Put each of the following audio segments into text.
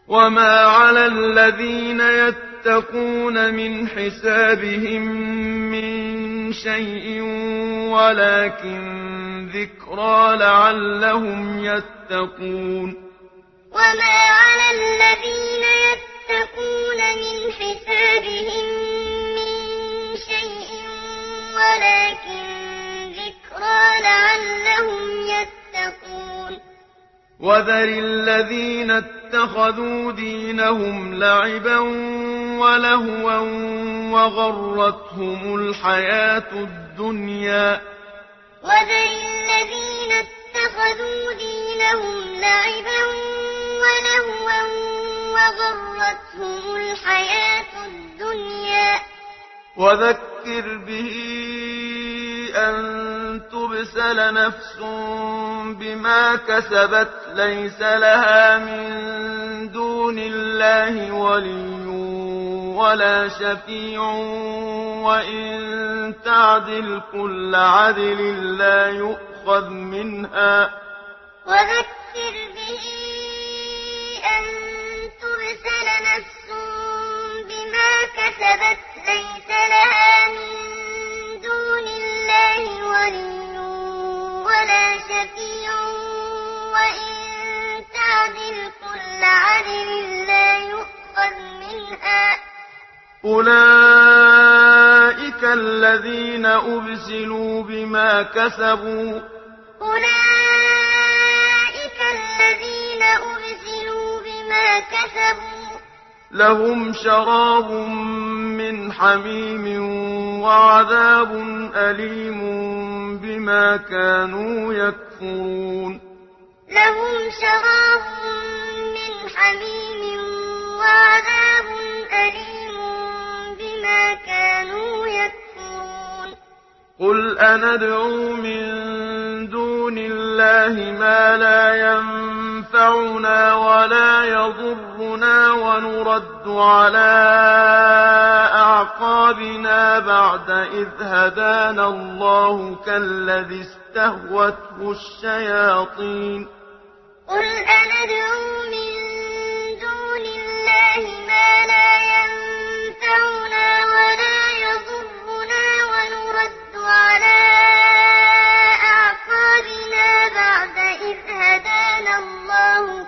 وما على الذين يتقون من حسابهم من شيء ولكن ذكرى لعلهم يتقون وما على الذين يتقون من حسابهم من شيء ولكن ذكرى لعلهم يتقون وذر الذين اتخذوا دينهم لعبا ولهوا وغرتهم الحياة الدنيا وذر الذين اتخذوا دينهم لعبا ولهوا وغرتهم الحياة الدنيا وذكر به أن تبسل نفس بما كسبت ليس لها من دون الله ولي ولا شفيع وإن تعدل كل عدل لا يؤخذ منها وذكر به أن تبسل نفس بما كسبت ليس لها من دون الله ولي ولا شفيع وإن تعدل كل عدل لا يؤخذ منها أولئك الذين أبسلوا بما كسبوا لهم شراب من حميم وعذاب أليم بما كانوا يكفرون لهم شراب من حميم وعذاب أليم بما كانوا يكفرون قل أندعو من دون الله ما لا ينفعنا ولا يضرنا ونرد على أعقابنا بعد إذ هدانا الله كالذي استهوته الشياطين قل أندعو من دون الله ما لا ينفعنا ولا يضرنا ونرد على أعقابنا بعد إذ هدانا الله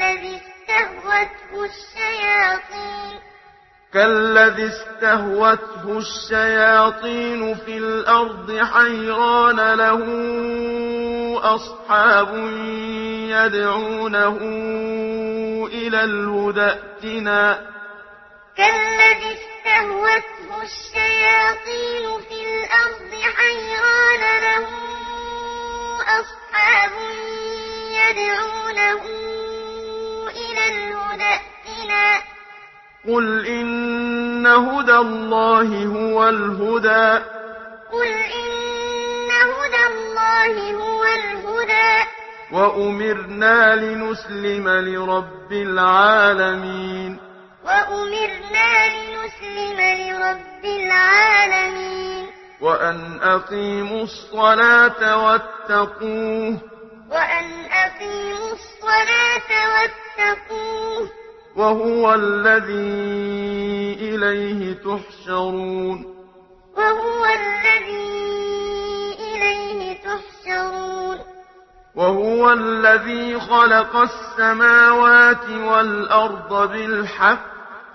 كالذي استهوته الشياطين في الأرض حيران له أصحاب يدعونه إلى الهدى ائتنا كالذي استهوته الشياطين في الأرض حيران له أصحاب يدعونه إلى الهدى ائتنا قل إن هدى الله هو الهدى وأمرنا لنسلم لرب العالمين وأن أقيموا الصلاة واتقوه وهو الذي إليه تحشرون وهو الذي خلق السماوات والأرض بالحق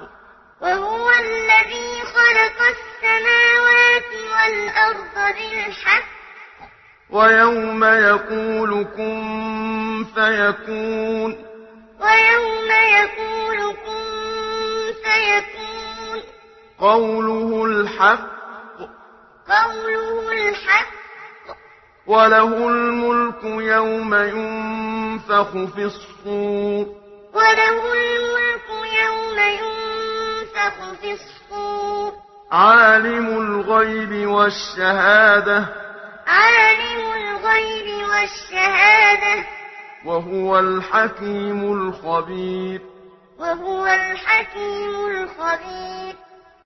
ويوم يقول كن فيكون قوله الحق وله الملك يوم ينفخ في الصور عالم الغيب والشهادة وهو الحكيم الخبير